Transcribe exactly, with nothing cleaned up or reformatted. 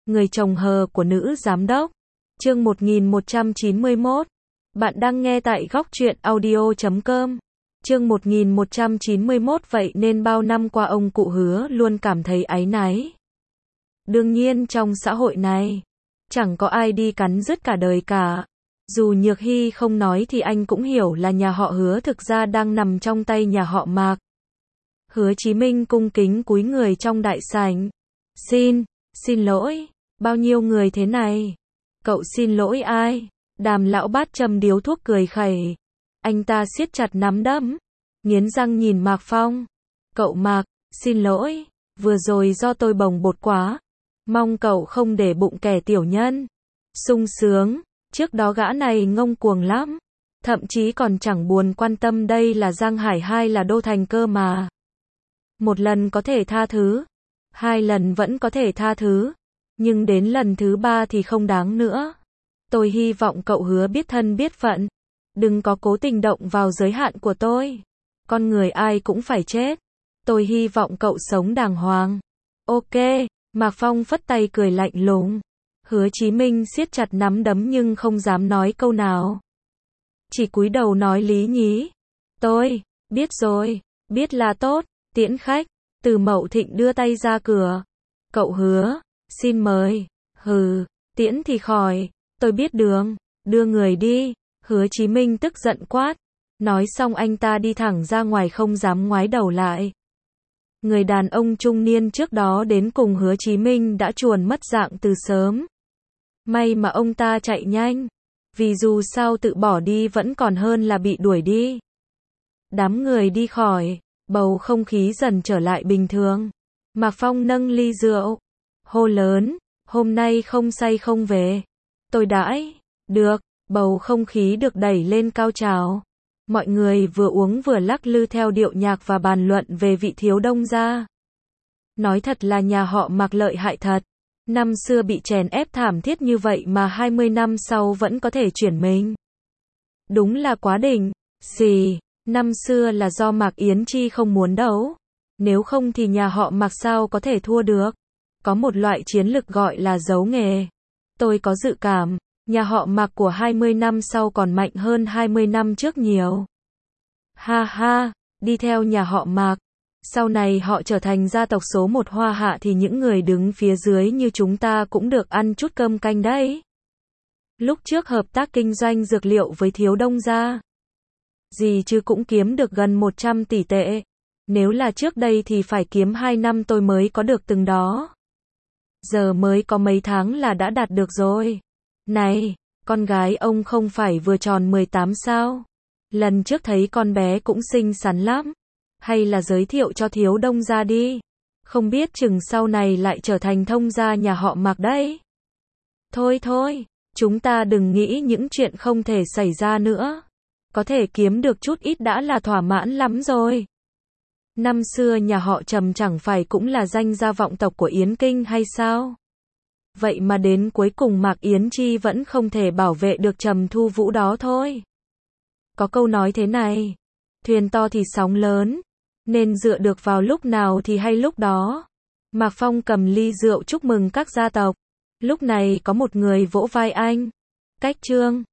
Người chồng hờ của nữ giám đốc. Chương một nghìn một trăm chín mươi mốt. Bạn đang nghe tại góc truyện audio chấm com. Chương một nghìn một trăm chín mươi mốt. Vậy nên bao năm qua ông cụ Hứa luôn cảm thấy áy náy. Đương nhiên trong xã hội này, chẳng có ai đi cắn rứt cả đời cả. Dù Nhược Hy không nói thì anh cũng hiểu là nhà họ Hứa thực ra đang nằm trong tay nhà họ Mạc. Hứa Chí Minh cung kính cúi người trong đại sảnh. Xin, xin lỗi, bao nhiêu người thế này? Cậu xin lỗi ai? Đàm lão bát châm điếu thuốc cười khẩy. Anh ta siết chặt nắm đấm, nghiến răng nhìn Mạc Phong. Cậu Mạc, xin lỗi, vừa rồi do tôi bồng bột quá. Mong cậu không để bụng kẻ tiểu nhân. Sung sướng, trước đó gã này ngông cuồng lắm. Thậm chí còn chẳng buồn quan tâm đây là Giang Hải hay là Đô Thành cơ mà. Một lần có thể tha thứ, hai lần vẫn có thể tha thứ, nhưng đến lần thứ ba thì không đáng nữa. Tôi hy vọng cậu Hứa biết thân biết phận, đừng có cố tình động vào giới hạn của tôi. Con người ai cũng phải chết. Tôi hy vọng cậu sống đàng hoàng. Ok, Mạc Phong phất tay cười lạnh lùng. Hứa Chí Minh siết chặt nắm đấm nhưng không dám nói câu nào. Chỉ cúi đầu nói lý nhí. Tôi, biết rồi, biết là tốt. Tiễn khách. Từ Mậu Thịnh đưa tay ra cửa. Cậu Hứa, xin mời. Hừ, tiễn thì khỏi, tôi biết đường, đưa người đi. Hứa Chí Minh tức giận quát. Nói xong anh ta đi thẳng ra ngoài không dám ngoái đầu lại. Người đàn ông trung niên trước đó đến cùng Hứa Chí Minh đã chuồn mất dạng từ sớm. May mà ông ta chạy nhanh, vì dù sao tự bỏ đi vẫn còn hơn là bị đuổi đi. Đám người đi khỏi, bầu không khí dần trở lại bình thường. Mạc Phong nâng ly rượu, hô lớn, hôm nay không say không về. Tôi đãi, được, bầu không khí được đẩy lên cao trào. Mọi người vừa uống vừa lắc lư theo điệu nhạc và bàn luận về vị thiếu đông gia. Nói thật là nhà họ Mạc lợi hại thật. Năm xưa bị chèn ép thảm thiết như vậy mà hai mươi năm sau vẫn có thể chuyển mình. Đúng là quá đỉnh. Xì, năm xưa là do Mạc Yến Chi không muốn đấu. Nếu không thì nhà họ Mạc sao có thể thua được. Có một loại chiến lực gọi là giấu nghề. Tôi có dự cảm, nhà họ Mạc của hai mươi năm sau còn mạnh hơn hai mươi năm trước nhiều. Ha ha, đi theo nhà họ Mạc. Sau này họ trở thành gia tộc số một Hoa Hạ thì những người đứng phía dưới như chúng ta cũng được ăn chút cơm canh đấy. Lúc trước hợp tác kinh doanh dược liệu với thiếu đông gia. Gì chứ cũng kiếm được gần một trăm tỷ tệ. Nếu là trước đây thì phải kiếm hai năm tôi mới có được từng đó. Giờ mới có mấy tháng là đã đạt được rồi. Này, con gái ông không phải vừa tròn mười tám sao? Lần trước thấy con bé cũng xinh xắn lắm. Hay là giới thiệu cho thiếu đông gia đi. Không biết chừng sau này lại trở thành thông gia nhà họ Mạc đấy. Thôi thôi, chúng ta đừng nghĩ những chuyện không thể xảy ra nữa. Có thể kiếm được chút ít đã là thỏa mãn lắm rồi. Năm xưa nhà họ Trầm chẳng phải cũng là danh gia vọng tộc của Yến Kinh hay sao? Vậy mà đến cuối cùng Mạc Yến Chi vẫn không thể bảo vệ được Trầm Thu Vũ đó thôi. Có câu nói thế này, thuyền to thì sóng lớn, nên dựa được vào lúc nào thì hay lúc đó. Mạc Phong cầm ly rượu chúc mừng các gia tộc. Lúc này có một người vỗ vai anh. Cách Trương,